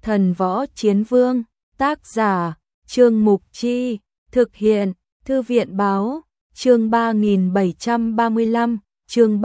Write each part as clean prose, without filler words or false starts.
Thần Võ Chiến Vương, tác giả, Trương Mục Chi, thực hiện, Thư viện Báo, chương 3735, chương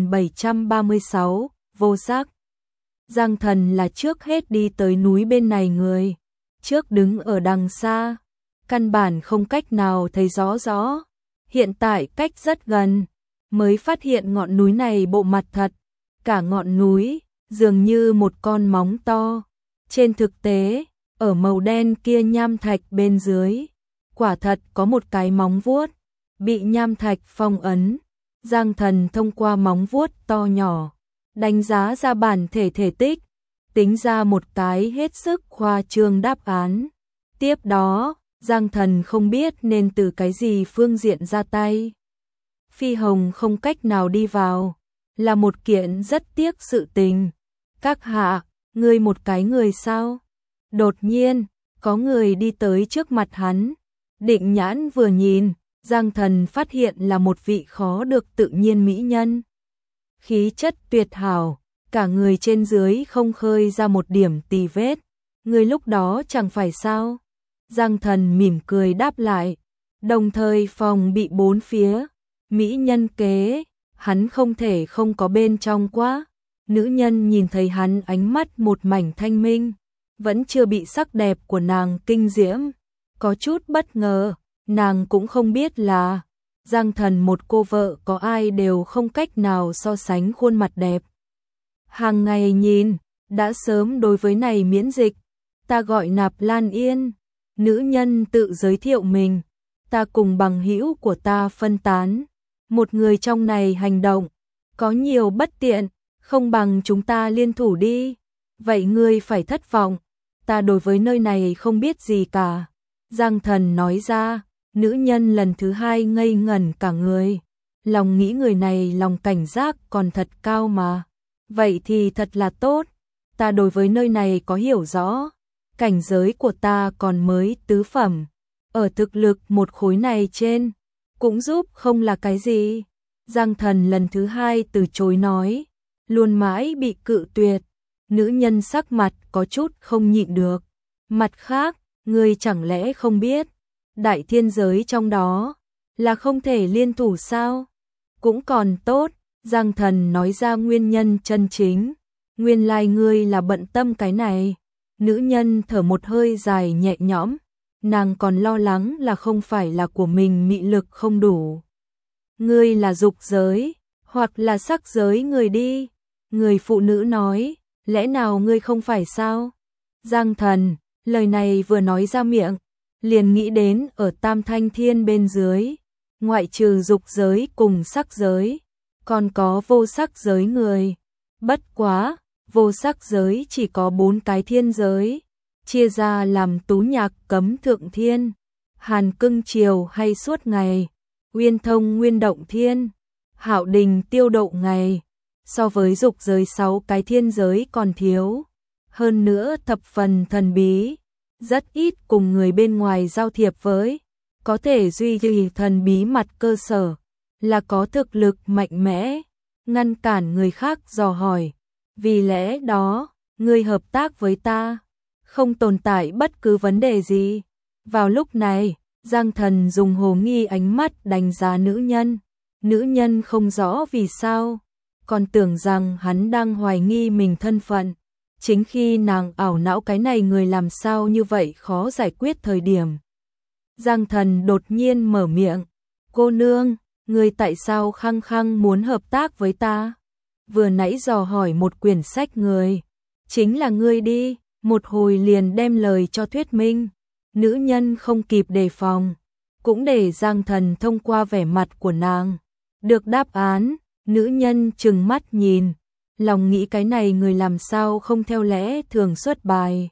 3736, vô sắc. Giang Thần là trước hết đi tới núi bên này người, trước đứng ở đằng xa, căn bản không cách nào thấy rõ, hiện tại cách rất gần, mới phát hiện ngọn núi này bộ mặt thật, cả ngọn núi dường như một con móng to. Trên thực tế, ở màu đen kia nham thạch bên dưới, quả thật có một cái móng vuốt, bị nham thạch phong ấn. Giang Thần thông qua móng vuốt to nhỏ, đánh giá ra bản thể thể tích, tính ra một cái hết sức khoa trương đáp án. Tiếp đó, Giang Thần không biết nên từ cái gì phương diện ra tay. Phi Hồng không cách nào đi vào, là một kiện rất tiếc sự tình. Các hạ, ngươi một cái người sao? Đột nhiên, có người đi tới trước mặt hắn. Định nhãn vừa nhìn, Giang Thần phát hiện là một vị khó được tự nhiên mỹ nhân. Khí chất tuyệt hảo, cả người trên dưới không khơi ra một điểm tì vết. Người lúc đó chẳng phải sao? Giang Thần mỉm cười đáp lại, đồng thời phòng bị bốn phía. Mỹ nhân kế, hắn không thể không có bên trong quá. Nữ nhân nhìn thấy hắn ánh mắt một mảnh thanh minh, vẫn chưa bị sắc đẹp của nàng kinh diễm. Có chút bất ngờ, nàng cũng không biết là Giang Thần một cô vợ có ai đều không cách nào so sánh khuôn mặt đẹp. Hàng ngày nhìn, đã sớm đối với này miễn dịch. Ta gọi Nạp Lan Yên. Nữ nhân tự giới thiệu mình. Ta cùng bằng hữu của ta phân tán. Một người trong này hành động có nhiều bất tiện, không bằng chúng ta liên thủ đi. Vậy ngươi phải thất vọng, ta đối với nơi này không biết gì cả. Giang Thần nói ra, nữ nhân lần thứ hai ngây ngẩn cả người. Lòng nghĩ người này lòng cảnh giác còn thật cao mà. Vậy thì thật là tốt, ta đối với nơi này có hiểu rõ. Cảnh giới của ta còn mới tứ phẩm, ở thực lực một khối này trên, cũng giúp không là cái gì. Giang Thần lần thứ hai từ chối nói, luôn mãi bị cự tuyệt. Nữ nhân sắc mặt có chút không nhịn được. Mặt khác, ngươi chẳng lẽ không biết, đại thiên giới trong đó là không thể liên thủ sao? Cũng còn tốt, Giang Thần nói ra nguyên nhân chân chính. Nguyên lai ngươi là bận tâm cái này. Nữ nhân thở một hơi dài nhẹ nhõm, nàng còn lo lắng là không phải là của mình mị lực không đủ. Ngươi là dục giới, hoặc là sắc giới người đi. Người phụ nữ nói, lẽ nào ngươi không phải sao? Giang Thần, lời này vừa nói ra miệng, liền nghĩ đến ở Tam Thanh Thiên bên dưới, ngoại trừ dục giới cùng sắc giới, còn có vô sắc giới người. Bất quá, vô sắc giới chỉ có 4 cái thiên giới, chia ra làm Tú Nhạc Cấm Thượng Thiên, Hàn Cưng Triều hay Suốt Ngày, Uyên Thông Nguyên Động Thiên, Hạo Đình Tiêu Độ Ngày. So với dục giới 6 cái thiên giới còn thiếu, hơn nữa thập phần thần bí, rất ít cùng người bên ngoài giao thiệp với, có thể duy trì thần bí mặt cơ sở, là có thực lực mạnh mẽ, ngăn cản người khác dò hỏi. Vì lẽ đó, ngươi hợp tác với ta, không tồn tại bất cứ vấn đề gì. Vào lúc này, Giang Thần dùng hồ nghi ánh mắt đánh giá nữ nhân. Nữ nhân không rõ vì sao, còn tưởng rằng hắn đang hoài nghi mình thân phận. Chính khi nàng ảo não cái này người làm sao như vậy khó giải quyết thời điểm, Giang Thần đột nhiên mở miệng, cô nương, người tại sao khăng khăng muốn hợp tác với ta? Vừa nãy dò hỏi một quyển sách người, chính là ngươi đi, một hồi liền đem lời cho thuyết minh. Nữ nhân không kịp đề phòng, cũng để Giang Thần thông qua vẻ mặt của nàng được đáp án. Nữ nhân trừng mắt nhìn, lòng nghĩ cái này người làm sao không theo lẽ thường xuất bài.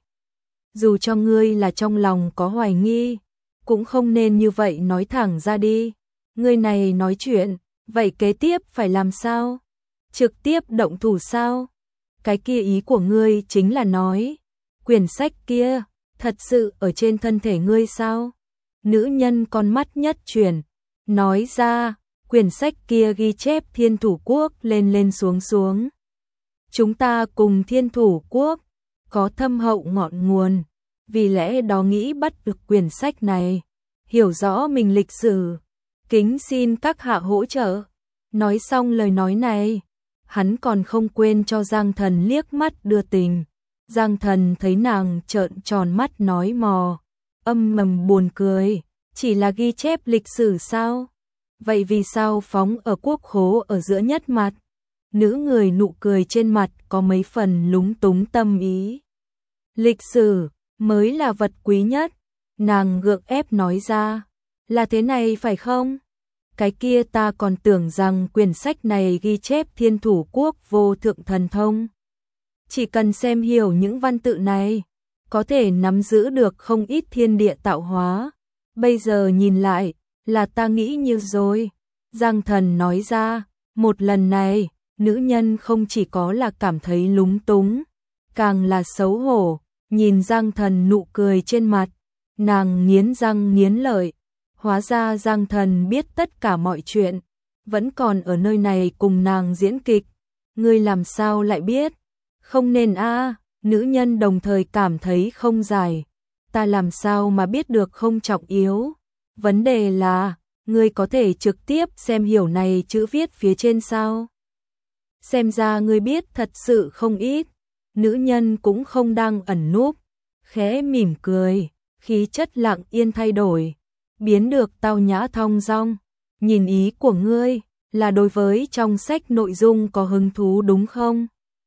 Dù cho ngươi là trong lòng có hoài nghi, cũng không nên như vậy nói thẳng ra đi. Ngươi này nói chuyện, vậy kế tiếp phải làm sao? Trực tiếp động thủ sao? Cái kia ý của ngươi chính là nói, quyển sách kia thật sự ở trên thân thể ngươi sao? Nữ nhân con mắt nhất chuyển, nói ra, quyển sách kia ghi chép Thiên Thủ Quốc lên lên xuống xuống. Chúng ta cùng Thiên Thủ Quốc có thâm hậu ngọn nguồn, vì lẽ đó nghĩ bắt được quyển sách này, hiểu rõ mình lịch sử, kính xin các hạ hỗ trợ. Nói xong lời nói này, hắn còn không quên cho Giang Thần liếc mắt đưa tình. Giang Thần thấy nàng trợn tròn mắt nói mò, âm mầm buồn cười, chỉ là ghi chép lịch sử sao? Vậy vì sao phóng ở quốc khố ở giữa nhất mặt? Nữ người nụ cười trên mặt có mấy phần lúng túng tâm ý. Lịch sử mới là vật quý nhất, nàng gượng ép nói ra, là thế này phải không? Cái kia ta còn tưởng rằng quyển sách này ghi chép Thiên Thủ Quốc vô thượng thần thông. Chỉ cần xem hiểu những văn tự này, có thể nắm giữ được không ít thiên địa tạo hóa. Bây giờ nhìn lại, là ta nghĩ như rồi. Giang Thần nói ra, một lần này, nữ nhân không chỉ có là cảm thấy lúng túng, càng là xấu hổ. Nhìn Giang Thần nụ cười trên mặt, nàng nghiến răng nghiến lợi. Hóa ra Giang Thần biết tất cả mọi chuyện, vẫn còn ở nơi này cùng nàng diễn kịch. Ngươi làm sao lại biết? Không nên a. Nữ nhân đồng thời cảm thấy không giải. Ta làm sao mà biết được không trọng yếu. Vấn đề là, ngươi có thể trực tiếp xem hiểu này chữ viết phía trên sao? Xem ra ngươi biết thật sự không ít. Nữ nhân cũng không đang ẩn núp, khẽ mỉm cười, khí chất lặng yên thay đổi, biến được tao nhã thong dong. Nhìn ý của ngươi là đối với trong sách nội dung có hứng thú đúng không?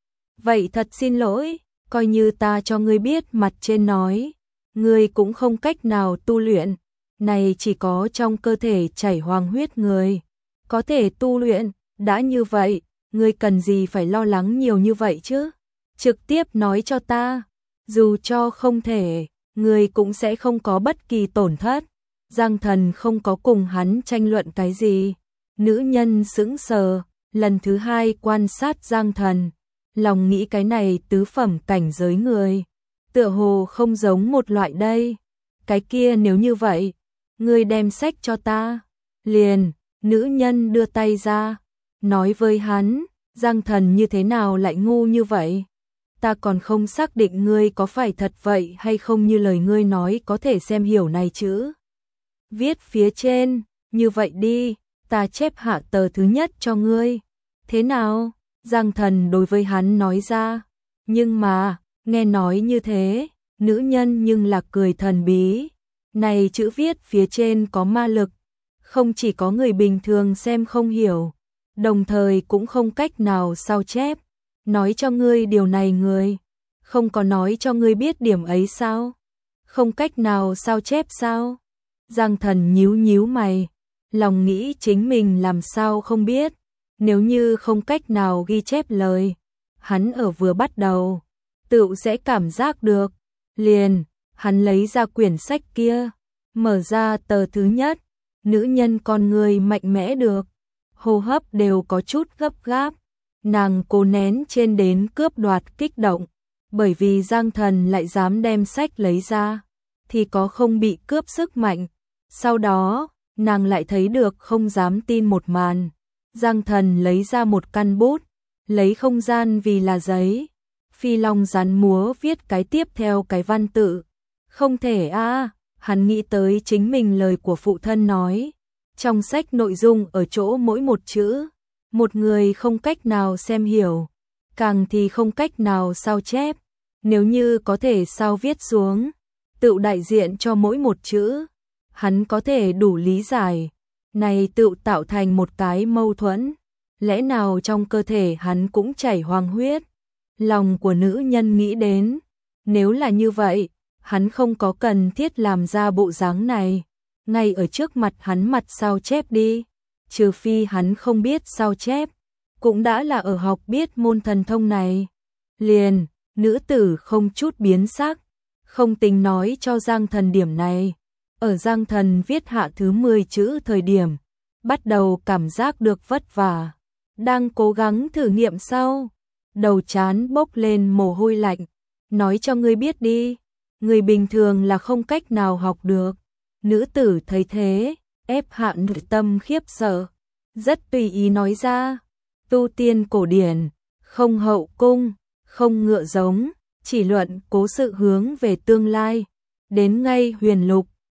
Vậy thật xin lỗi, coi như ta cho ngươi biết mặt trên nói, ngươi cũng không cách nào tu luyện, này chỉ có trong cơ thể chảy hoàng huyết người có thể tu luyện. Đã như vậy, ngươi cần gì phải lo lắng nhiều như vậy chứ? Trực tiếp nói cho ta, dù cho không thể, ngươi cũng sẽ không có bất kỳ tổn thất. Giang Thần không có cùng hắn tranh luận cái gì. Nữ nhân sững sờ, lần thứ hai quan sát Giang Thần, lòng nghĩ cái này tứ phẩm cảnh giới người, tựa hồ không giống một loại đây. Cái kia nếu như vậy, ngươi đem sách cho ta. Liền, nữ nhân đưa tay ra, nói với hắn, Giang Thần như thế nào lại ngu như vậy? Ta còn không xác định ngươi có phải thật vậy hay không như lời ngươi nói có thể xem hiểu này chứ. Viết phía trên, như vậy đi, ta chép hạ tờ thứ nhất cho ngươi. Thế nào? Giang Thần đối với hắn nói ra. Nhưng mà, nghe nói như thế, nữ nhân nhưng là cười thần bí. Này chữ viết phía trên có ma lực, không chỉ có người bình thường xem không hiểu, đồng thời cũng không cách nào sao chép. Nói cho ngươi điều này người, không có nói cho ngươi biết điểm ấy sao? Không cách nào sao chép sao? Giang Thần nhíu nhíu mày, lòng nghĩ chính mình làm sao không biết, nếu như không cách nào ghi chép lời, hắn ở vừa bắt đầu, tự sẽ cảm giác được. Liền, hắn lấy ra quyển sách kia, mở ra tờ thứ nhất, nữ nhân con người mạnh mẽ được, hô hấp đều có chút gấp gáp, nàng cố nén trên đến cướp đoạt kích động, bởi vì Giang Thần lại dám đem sách lấy ra, thì có không bị cướp sức mạnh. Sau đó, nàng lại thấy được không dám tin một màn. Giang Thần lấy ra một căn bút, lấy không gian vì là giấy. Phi long rắn múa viết cái tiếp theo cái văn tự. Không thể a, hắn nghĩ tới chính mình lời của phụ thân nói. Trong sách nội dung ở chỗ mỗi một chữ, một người không cách nào xem hiểu, càng thì không cách nào sao chép. Nếu như có thể sao viết xuống, tự đại diện cho mỗi một chữ, hắn có thể đủ lý giải, này tự tạo thành một cái mâu thuẫn, lẽ nào trong cơ thể hắn cũng chảy hoàng huyết? Lòng của nữ nhân nghĩ đến, nếu là như vậy, hắn không có cần thiết làm ra bộ dáng này, ngay ở trước mặt hắn mặt sao chép đi, trừ phi hắn không biết sao chép, cũng đã là ở học biết môn thần thông này. Liền, nữ tử không chút biến sắc, không tính nói cho Giang Thần điểm này. Ở Giang Thần viết hạ thứ 10 chữ thời điểm, bắt đầu cảm giác được vất vả, đang cố gắng thử nghiệm sau, đầu trán bốc lên mồ hôi lạnh, nói cho ngươi biết đi, người bình thường là không cách nào học được. Nữ tử thấy thế, ép hạ nội tâm khiếp sợ, rất tùy ý nói ra, tu tiên cổ điển, không hậu cung, không ngựa giống, chỉ luận cố sự hướng về tương lai. Đến ngay huyền lục,